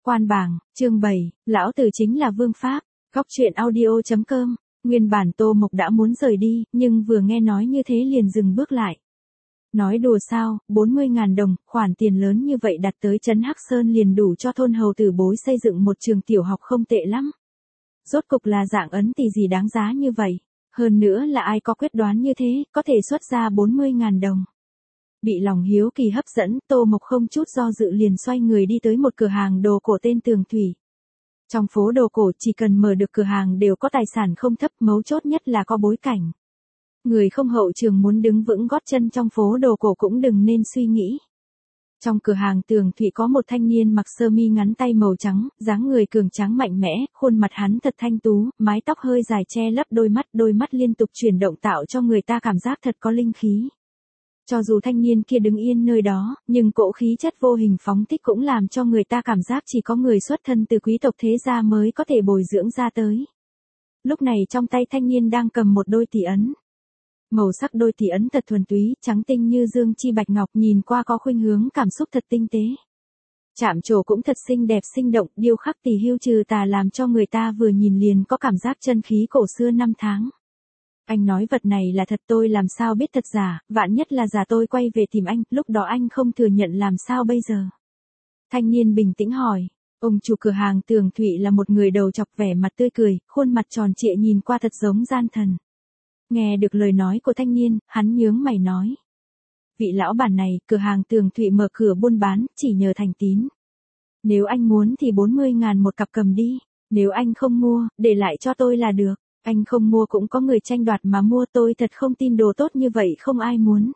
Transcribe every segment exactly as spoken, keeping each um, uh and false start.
Quan bảng, chương bảy, lão tử chính là vương pháp. Góc truyện audio.com. Nguyên bản Tô Mộc đã muốn rời đi, nhưng vừa nghe nói như thế liền dừng bước lại. Nói đùa sao, bốn mươi ngàn đồng, khoản tiền lớn như vậy đặt tới trấn Hắc Sơn liền đủ cho thôn hầu tử bối xây dựng một trường tiểu học không tệ lắm. Rốt cục là dạng ấn tỷ gì đáng giá như vậy. Hơn nữa là ai có quyết đoán như thế, có thể xuất ra bốn mươi ngàn đồng. Bị lòng hiếu kỳ hấp dẫn, Tô Mộc không chút do dự liền xoay người đi tới một cửa hàng đồ cổ tên Tường Thủy. Trong phố đồ cổ chỉ cần mở được cửa hàng đều có tài sản không thấp, mấu chốt nhất là có bối cảnh. Người không hậu trường muốn đứng vững gót chân trong phố đồ cổ cũng đừng nên suy nghĩ. Trong cửa hàng Tường Thủy có một thanh niên mặc sơ mi ngắn tay màu trắng, dáng người cường tráng mạnh mẽ, khuôn mặt hắn thật thanh tú, mái tóc hơi dài che lấp đôi mắt, đôi mắt liên tục chuyển động tạo cho người ta cảm giác thật có linh khí. Cho dù thanh niên kia đứng yên nơi đó, nhưng cỗ khí chất vô hình phóng thích cũng làm cho người ta cảm giác chỉ có người xuất thân từ quý tộc thế gia mới có thể bồi dưỡng ra tới. Lúc này trong tay thanh niên đang cầm một đôi tỷ ấn. Màu sắc đôi tỷ ấn thật thuần túy, trắng tinh như dương chi bạch ngọc, nhìn qua có khuynh hướng cảm xúc thật tinh tế. Chạm trổ cũng thật xinh đẹp sinh động, điêu khắc tỉ hưu trừ tà làm cho người ta vừa nhìn liền có cảm giác chân khí cổ xưa năm tháng. Anh nói vật này là thật, tôi làm sao biết thật giả, vạn nhất là giả tôi quay về tìm anh, lúc đó anh không thừa nhận làm sao bây giờ? Thanh niên bình tĩnh hỏi. Ông chủ cửa hàng Tường Thủy là một người đầu chọc, vẻ mặt tươi cười, khuôn mặt tròn trịa nhìn qua thật giống gian thần. Nghe được lời nói của thanh niên, hắn nhướng mày nói. Vị lão bản này, cửa hàng Tường Thủy mở cửa buôn bán, chỉ nhờ thành tín. Nếu anh muốn thì bốn mươi ngàn một cặp cầm đi, nếu anh không mua, để lại cho tôi là được. Anh không mua cũng có người tranh đoạt mà mua, tôi thật không tin đồ tốt như vậy không ai muốn.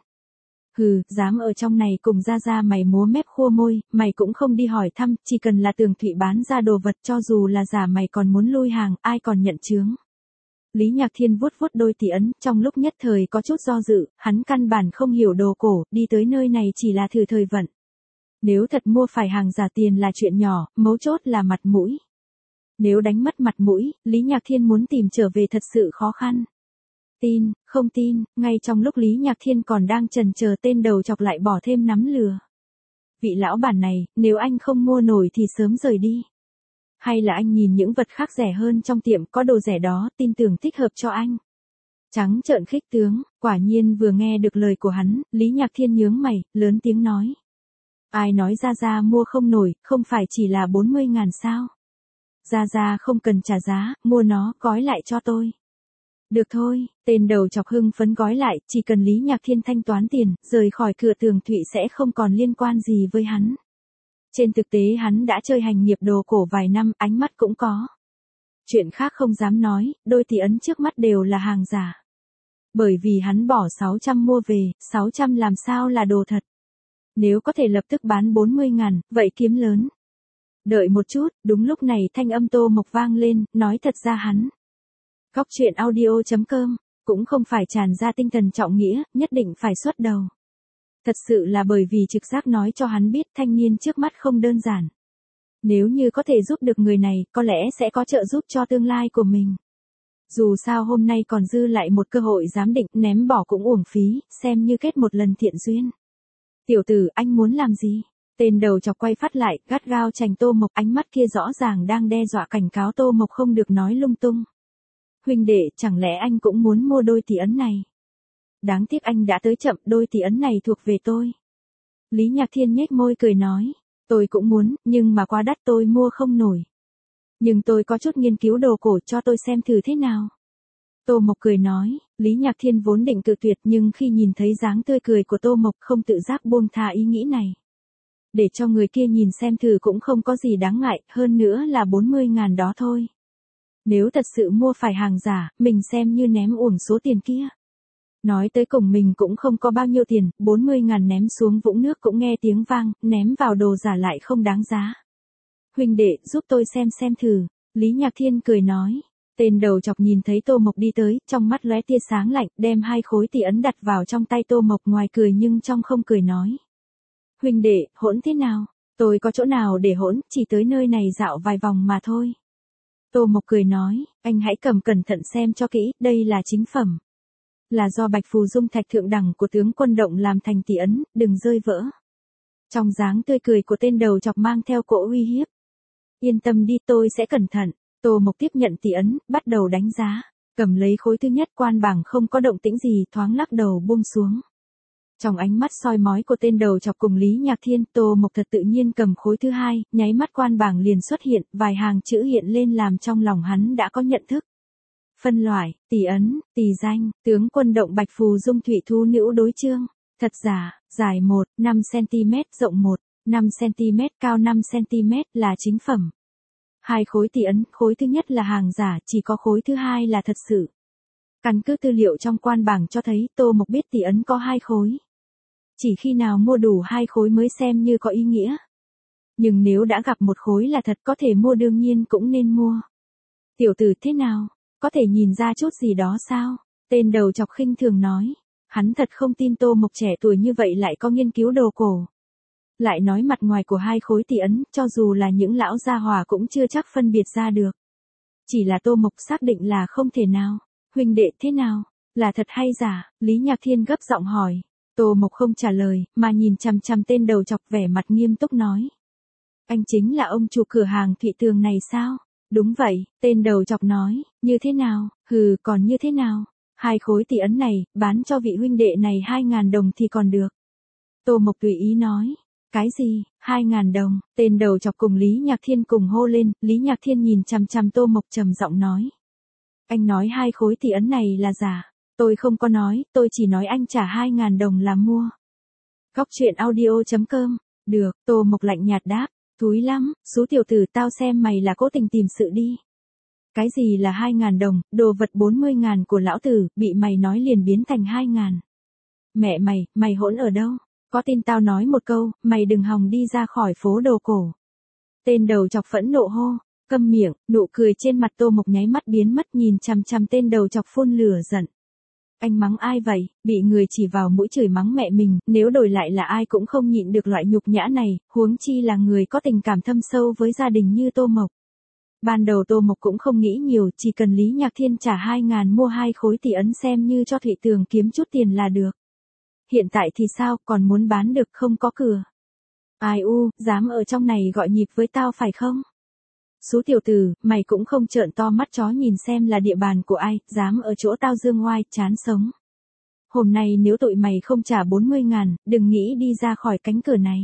Hừ, dám ở trong này cùng ra ra mày múa mép khua môi, mày cũng không đi hỏi thăm, chỉ cần là Tường Thủy bán ra đồ vật cho dù là giả mày còn muốn lui hàng, ai còn nhận chướng. Lý Nhạc Thiên vuốt vuốt đôi tỷ ấn, trong lúc nhất thời có chút do dự, hắn căn bản không hiểu đồ cổ, đi tới nơi này chỉ là thử thời vận. Nếu thật mua phải hàng giả tiền là chuyện nhỏ, mấu chốt là mặt mũi. Nếu đánh mất mặt mũi, Lý Nhạc Thiên muốn tìm trở về thật sự khó khăn. Tin, không tin, ngay trong lúc Lý Nhạc Thiên còn đang chần chờ, tên đầu chọc lại bỏ thêm nắm lừa. Vị lão bản này, nếu anh không mua nổi thì sớm rời đi. Hay là anh nhìn những vật khác rẻ hơn trong tiệm, có đồ rẻ đó, tin tưởng thích hợp cho anh. Trắng trợn khích tướng, quả nhiên vừa nghe được lời của hắn, Lý Nhạc Thiên nhướng mày, lớn tiếng nói. Ai nói ra ra mua không nổi, không phải chỉ là bốn mươi ngàn sao? Ra ra không cần trả giá, mua nó, gói lại cho tôi. Được thôi, tên đầu chọc hưng phấn gói lại, chỉ cần Lý Nhạc Thiên thanh toán tiền, rời khỏi cửa Tường Thủy sẽ không còn liên quan gì với hắn. Trên thực tế hắn đã chơi hành nghiệp đồ cổ vài năm, ánh mắt cũng có. Chuyện khác không dám nói, đôi tỷ ấn trước mắt đều là hàng giả. Bởi vì hắn bỏ sáu trăm mua về, sáu trăm làm sao là đồ thật. Nếu có thể lập tức bán bốn mươi ngàn, vậy kiếm lớn. Đợi một chút, đúng lúc này thanh âm Tô Mộc vang lên, nói thật ra hắn. Góc truyện audio.com, cũng không phải tràn ra tinh thần trọng nghĩa, nhất định phải xuất đầu. Thật sự là bởi vì trực giác nói cho hắn biết thanh niên trước mắt không đơn giản. Nếu như có thể giúp được người này, có lẽ sẽ có trợ giúp cho tương lai của mình. Dù sao hôm nay còn dư lại một cơ hội giám định, ném bỏ cũng uổng phí, xem như kết một lần thiện duyên. Tiểu tử, anh muốn làm gì? Tên đầu chọc quay phát lại, gắt gao chành Tô Mộc, ánh mắt kia rõ ràng đang đe dọa cảnh cáo Tô Mộc không được nói lung tung. Huynh đệ, chẳng lẽ anh cũng muốn mua đôi tỷ ấn này? Đáng tiếc anh đã tới chậm, đôi tỷ ấn này thuộc về tôi. Lý Nhạc Thiên nhếch môi cười nói, tôi cũng muốn, nhưng mà quá đắt tôi mua không nổi. Nhưng tôi có chút nghiên cứu đồ cổ, cho tôi xem thử thế nào. Tô Mộc cười nói, Lý Nhạc Thiên vốn định cự tuyệt nhưng khi nhìn thấy dáng tươi cười của Tô Mộc không tự giác buông tha ý nghĩ này. Để cho người kia nhìn xem thử cũng không có gì đáng ngại, hơn nữa là bốn mươi ngàn đó thôi. Nếu thật sự mua phải hàng giả, mình xem như ném uổng số tiền kia. Nói tới cùng mình cũng không có bao nhiêu tiền, bốn mươi ngàn ném xuống vũng nước cũng nghe tiếng vang, ném vào đồ giả lại không đáng giá. Huynh đệ, giúp tôi xem xem thử, Lý Nhạc Thiên cười nói. Tên đầu chọc nhìn thấy Tô Mộc đi tới, trong mắt lóe tia sáng lạnh, đem hai khối tỷ ấn đặt vào trong tay Tô Mộc, ngoài cười nhưng trong không cười nói. Huynh đệ, hỗn thế nào? Tôi có chỗ nào để hỗn, chỉ tới nơi này dạo vài vòng mà thôi. Tô Mộc cười nói, anh hãy cầm cẩn thận xem cho kỹ, đây là chính phẩm. Là do Bạch Phù Dung thạch thượng đẳng của tướng quân Động làm thành tỷ ấn, đừng rơi vỡ. Trong dáng tươi cười của tên đầu chọc mang theo cỗ uy hiếp. Yên tâm đi, tôi sẽ cẩn thận. Tô Mộc tiếp nhận tỷ ấn, bắt đầu đánh giá. Cầm lấy khối thứ nhất, quan bảng không có động tĩnh gì, thoáng lắc đầu buông xuống. Trong ánh mắt soi mói của tên đầu chọc cùng Lý Nhạc Thiên, Tô Mộc thật tự nhiên cầm khối thứ hai, nháy mắt quan bảng liền xuất hiện, vài hàng chữ hiện lên làm trong lòng hắn đã có nhận thức. Phân loại, tỷ ấn, tỷ danh, tướng quân động Bạch Phù Dung Thủy Thu Nữ đối chương. Thật giả, dài một, năm xăng-ti-mét, rộng một, năm xăng-ti-mét, cao năm xăng-ti-mét là chính phẩm. Hai khối tỷ ấn, khối thứ nhất là hàng giả, chỉ có khối thứ hai là thật sự. Căn cứ tư liệu trong quan bảng cho thấy, Tô Mộc biết tỷ ấn có hai khối. Chỉ khi nào mua đủ hai khối mới xem như có ý nghĩa. Nhưng nếu đã gặp một khối là thật, có thể mua, đương nhiên cũng nên mua. Tiểu tử thế nào? Có thể nhìn ra chút gì đó sao? Tên đầu chọc khinh thường nói. Hắn thật không tin Tô Mộc trẻ tuổi như vậy lại có nghiên cứu đồ cổ. Lại nói mặt ngoài của hai khối tỷ ấn, cho dù là những lão gia hỏa cũng chưa chắc phân biệt ra được. Chỉ là Tô Mộc xác định là không thể nào. Huynh đệ thế nào? Là thật hay giả? Lý Nhạc Thiên gấp giọng hỏi. Tô Mộc không trả lời, mà nhìn chằm chằm tên đầu chọc, vẻ mặt nghiêm túc nói. Anh chính là ông chủ cửa hàng Thụy Tường này sao? Đúng vậy, tên đầu chọc nói. Như thế nào? Hừ, còn như thế nào? Hai khối tỷ ấn này, bán cho vị huynh đệ này hai ngàn đồng thì còn được. Tô Mộc tùy ý nói. Cái gì? Hai ngàn đồng? Tên đầu chọc cùng Lý Nhạc Thiên cùng hô lên. Lý Nhạc Thiên nhìn chằm chằm Tô Mộc trầm giọng nói. Anh nói hai khối tỷ ấn này là giả. Tôi không có nói, tôi chỉ nói anh trả hai ngàn đồng là mua. Góc truyện audio chấm com. Được, Tô Mộc lạnh nhạt đáp. Thúi lắm, số tiểu tử, tao xem mày là cố tình tìm sự đi. Cái gì là hai ngàn đồng, đồ vật bốn mươi ngàn của lão tử, bị mày nói liền biến thành hai ngàn. Mẹ mày, mày hỗn ở đâu? Có tin tao nói một câu, mày đừng hòng đi ra khỏi phố đồ cổ. Tên đầu chọc phẫn nộ hô. Câm miệng, nụ cười trên mặt Tô Mộc nháy mắt biến mất, nhìn chằm chằm tên đầu chọc phun lửa giận. Anh mắng ai vậy? Bị người chỉ vào mũi chửi mắng mẹ mình, nếu đổi lại là ai cũng không nhịn được loại nhục nhã này, huống chi là người có tình cảm thâm sâu với gia đình như Tô Mộc. Ban đầu Tô Mộc cũng không nghĩ nhiều, chỉ cần Lý Nhạc Thiên trả hai ngàn mua hai khối tỷ ấn xem như cho Thụy Tường kiếm chút tiền là được. Hiện tại thì sao, còn muốn bán được không có cửa. Ai u, dám ở trong này gọi nhịp với tao phải không? Số tiểu tử, mày cũng không trợn to mắt chó nhìn xem là địa bàn của ai, dám ở chỗ tao dương ngoai, chán sống. Hôm nay nếu tụi mày không trả bốn mươi ngàn, đừng nghĩ đi ra khỏi cánh cửa này.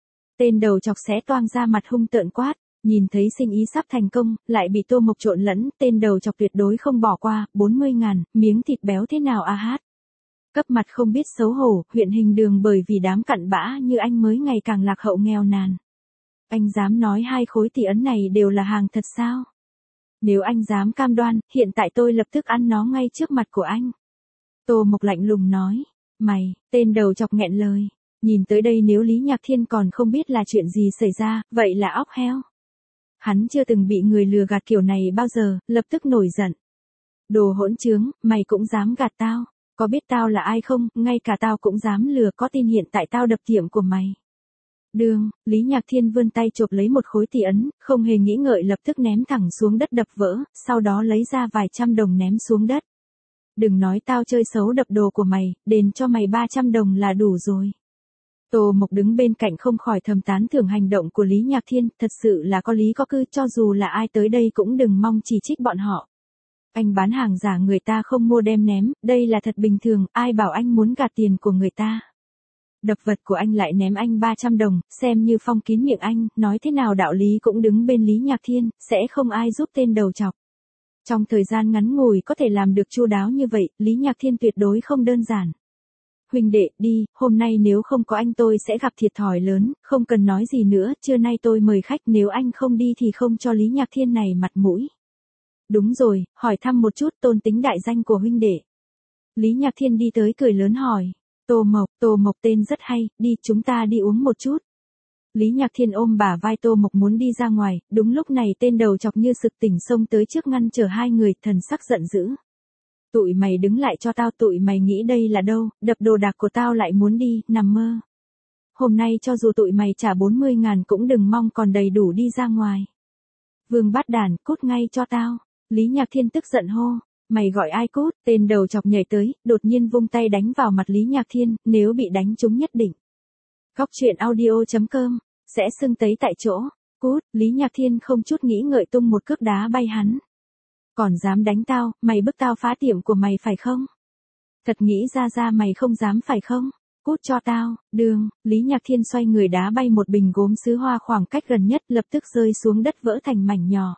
Tên đầu chọc xé toang ra mặt hung tợn quát, nhìn thấy sinh ý sắp thành công, lại bị Tô Mộc trộn lẫn, tên đầu chọc tuyệt đối không bỏ qua, bốn mươi ngàn, miếng thịt béo thế nào a hát. Cấp mặt không biết xấu hổ, huyện Hình Đường bởi vì đám cặn bã như anh mới ngày càng lạc hậu nghèo nàn. Anh dám nói hai khối tỷ ấn này đều là hàng thật sao? Nếu anh dám cam đoan, hiện tại tôi lập tức ăn nó ngay trước mặt của anh. Tô Mộc lạnh lùng nói. Mày, tên đầu chọc nghẹn lời. Nhìn tới đây nếu Lý Nhạc Thiên còn không biết là chuyện gì xảy ra, vậy là óc heo. Hắn chưa từng bị người lừa gạt kiểu này bao giờ, lập tức nổi giận. Đồ hỗn trướng, mày cũng dám gạt tao. Có biết tao là ai không, ngay cả tao cũng dám lừa, có tin hiện tại tao đập tiệm của mày. Đường, Lý Nhạc Thiên vươn tay chộp lấy một khối tỷ ấn, không hề nghĩ ngợi lập tức ném thẳng xuống đất đập vỡ, sau đó lấy ra vài trăm đồng ném xuống đất. Đừng nói tao chơi xấu đập đồ của mày, đền cho mày ba trăm đồng là đủ rồi. Tô Mộc đứng bên cạnh không khỏi thầm tán thưởng hành động của Lý Nhạc Thiên, thật sự là có lý có cư, cho dù là ai tới đây cũng đừng mong chỉ trích bọn họ. Anh bán hàng giả người ta không mua đem ném, đây là thật bình thường, ai bảo anh muốn gạt tiền của người ta. Đập vật của anh lại ném anh ba trăm đồng, xem như phong kín miệng anh, nói thế nào đạo lý cũng đứng bên Lý Nhạc Thiên, sẽ không ai giúp tên đầu chọc. Trong thời gian ngắn ngủi có thể làm được chu đáo như vậy, Lý Nhạc Thiên tuyệt đối không đơn giản. Huynh đệ, đi, hôm nay nếu không có anh tôi sẽ gặp thiệt thòi lớn, không cần nói gì nữa, trưa nay tôi mời khách, nếu anh không đi thì không cho Lý Nhạc Thiên này mặt mũi. Đúng rồi, hỏi thăm một chút tôn tính đại danh của huynh đệ. Lý Nhạc Thiên đi tới cười lớn hỏi. Tô Mộc, Tô Mộc tên rất hay, đi chúng ta đi uống một chút. Lý Nhạc Thiên ôm bả vai Tô Mộc muốn đi ra ngoài, đúng lúc này tên đầu chọc như sực tỉnh xông tới trước ngăn chở hai người, thần sắc giận dữ. Tụi mày đứng lại cho tao, tụi mày nghĩ đây là đâu, đập đồ đạc của tao lại muốn đi, nằm mơ. Hôm nay cho dù tụi mày trả bốn mươi ngàn cũng đừng mong còn đầy đủ đi ra ngoài. Vương Bát Đản, cút ngay cho tao. Lý Nhạc Thiên tức giận hô. Mày gọi ai cút, tên đầu chọc nhảy tới, đột nhiên vung tay đánh vào mặt Lý Nhạc Thiên, nếu bị đánh trúng nhất định. Góc truyện audio chấm com, sẽ sưng tấy tại chỗ. Cút, Lý Nhạc Thiên không chút nghĩ ngợi tung một cước đá bay hắn. Còn dám đánh tao, mày bức tao phá tiệm của mày phải không? Thật nghĩ ra ra mày không dám phải không? Cút cho tao, đường, Lý Nhạc Thiên xoay người đá bay một bình gốm sứ hoa khoảng cách gần nhất lập tức rơi xuống đất vỡ thành mảnh nhỏ.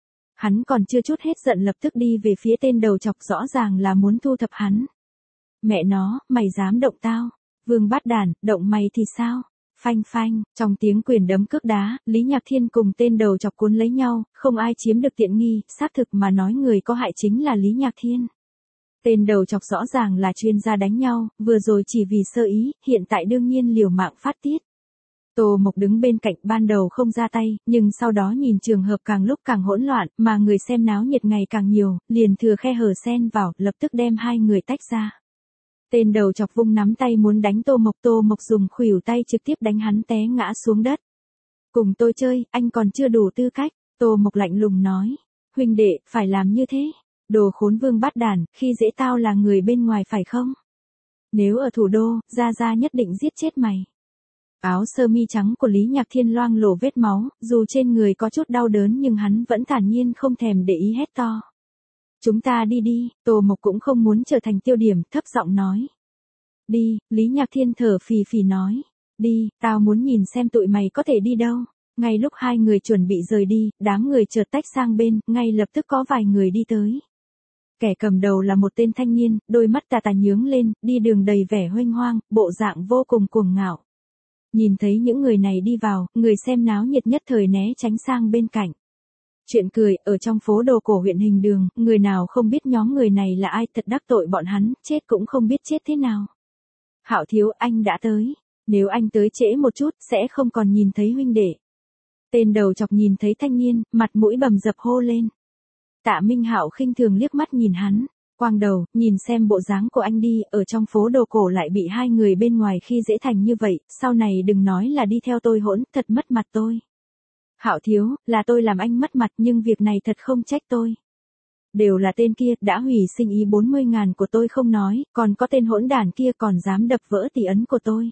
Hắn còn chưa chút hết giận lập tức đi về phía tên đầu chọc rõ ràng là muốn thu thập hắn. Mẹ nó, mày dám động tao? Vương Bát Đản, động mày thì sao? Phanh phanh, trong tiếng quyền đấm cước đá, Lý Nhạc Thiên cùng tên đầu chọc cuốn lấy nhau, không ai chiếm được tiện nghi, xác thực mà nói người có hại chính là Lý Nhạc Thiên. Tên đầu chọc rõ ràng là chuyên gia đánh nhau, vừa rồi chỉ vì sơ ý, hiện tại đương nhiên liều mạng phát tiết. Tô Mộc đứng bên cạnh ban đầu không ra tay, nhưng sau đó nhìn trường hợp càng lúc càng hỗn loạn, mà người xem náo nhiệt ngày càng nhiều, liền thừa khe hở xen vào, lập tức đem hai người tách ra. Tên đầu chọc vung nắm tay muốn đánh Tô Mộc, Tô Mộc dùng khuỷu tay trực tiếp đánh hắn té ngã xuống đất. Cùng tôi chơi, anh còn chưa đủ tư cách, Tô Mộc lạnh lùng nói. Huynh đệ, phải làm như thế. Đồ khốn Vương Bát Đản, khi dễ tao là người bên ngoài phải không? Nếu ở thủ đô, Gia Gia nhất định giết chết mày. Áo sơ mi trắng của Lý Nhạc Thiên loang lổ vết máu, dù trên người có chút đau đớn nhưng hắn vẫn thản nhiên không thèm để ý hét to. Chúng ta đi đi, Tô Mộc cũng không muốn trở thành tiêu điểm, thấp giọng nói. Đi, Lý Nhạc Thiên thở phì phì nói. Đi, tao muốn nhìn xem tụi mày có thể đi đâu. Ngay lúc hai người chuẩn bị rời đi, đám người chợt tách sang bên, ngay lập tức có vài người đi tới. Kẻ cầm đầu là một tên thanh niên, đôi mắt tà tà nhướng lên, đi đường đầy vẻ huênh hoang, bộ dạng vô cùng cuồng ngạo. Nhìn thấy những người này đi vào, người xem náo nhiệt nhất thời né tránh sang bên cạnh. Chuyện cười, ở trong phố đồ cổ huyện Hình Đường, người nào không biết nhóm người này là ai, thật đắc tội bọn hắn, chết cũng không biết chết thế nào. Hạo thiếu, anh đã tới. Nếu anh tới trễ một chút, sẽ không còn nhìn thấy huynh đệ. Tên đầu chọc nhìn thấy thanh niên, mặt mũi bầm dập hô lên. Tạ Minh Hạo khinh thường liếc mắt nhìn hắn, quang đầu, nhìn xem bộ dáng của anh đi, ở trong phố đồ cổ lại bị hai người bên ngoài khi dễ thành như vậy, sau này đừng nói là đi theo tôi hỗn, thật mất mặt tôi. Hạo thiếu, là tôi làm anh mất mặt nhưng việc này thật không trách tôi. Đều là tên kia, đã hủy sinh ý bốn mươi ngàn của tôi không nói, còn có tên hỗn đản kia còn dám đập vỡ tỷ ấn của tôi.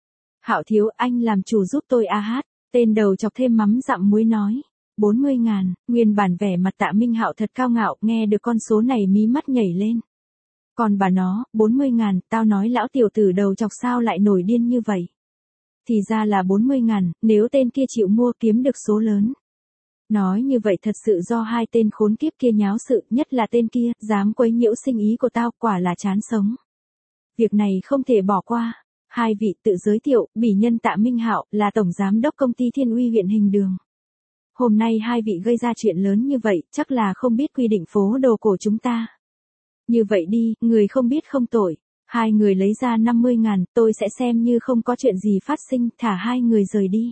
Hạo thiếu, anh làm chủ giúp tôi a hát, tên đầu chọc thêm mắm dặm muối nói. bốn mươi ngàn, nguyên bản vẻ mặt Tạ Minh Hạo thật cao ngạo, nghe được con số này mí mắt nhảy lên. Còn bà nó, bốn mươi ngàn, tao nói lão tiểu tử đầu chọc sao lại nổi điên như vậy. Thì ra là bốn mươi ngàn, nếu tên kia chịu mua kiếm được số lớn. Nói như vậy thật sự do hai tên khốn kiếp kia nháo sự, nhất là tên kia, dám quấy nhiễu sinh ý của tao, quả là chán sống. Việc này không thể bỏ qua. Hai vị tự giới thiệu, bỉ nhân Tạ Minh Hạo, là tổng giám đốc công ty Thiên Uy huyện Hình Đường. Hôm nay hai vị gây ra chuyện lớn như vậy, chắc là không biết quy định phố đồ cổ chúng ta. Như vậy đi, người không biết không tội. Hai người lấy ra năm mươi ngàn, tôi sẽ xem như không có chuyện gì phát sinh, thả hai người rời đi.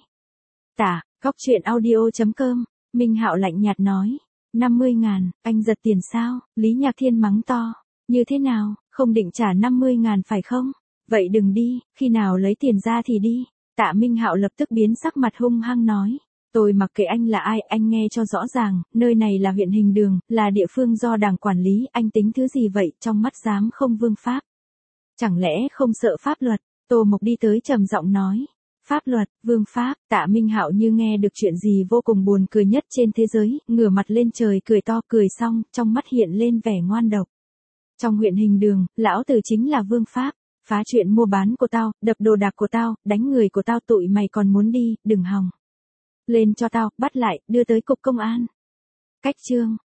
Tả, góc truyện audio chấm com, Minh Hạo lạnh nhạt nói. năm mươi ngàn, anh giật tiền sao? Lý Nhạc Thiên mắng to. Như thế nào, không định trả năm mươi ngàn phải không? Vậy đừng đi, khi nào lấy tiền ra thì đi. Tạ Minh Hạo lập tức biến sắc mặt hung hăng nói. Tôi mặc kệ anh là ai, anh nghe cho rõ ràng, nơi này là huyện Hình Đường, là địa phương do đảng quản lý, anh tính thứ gì vậy, trong mắt dám không vương pháp. Chẳng lẽ không sợ pháp luật? Tô Mộc đi tới trầm giọng nói. Pháp luật, vương pháp, Tạ Minh Hạo như nghe được chuyện gì vô cùng buồn cười nhất trên thế giới, ngửa mặt lên trời cười to, cười xong, trong mắt hiện lên vẻ ngoan độc. Trong huyện Hình Đường, lão tử chính là vương pháp, phá chuyện mua bán của tao, đập đồ đạc của tao, đánh người của tao, tụi mày còn muốn đi, đừng hòng. Lên cho tao, bắt lại, đưa tới cục công an. Cách chương.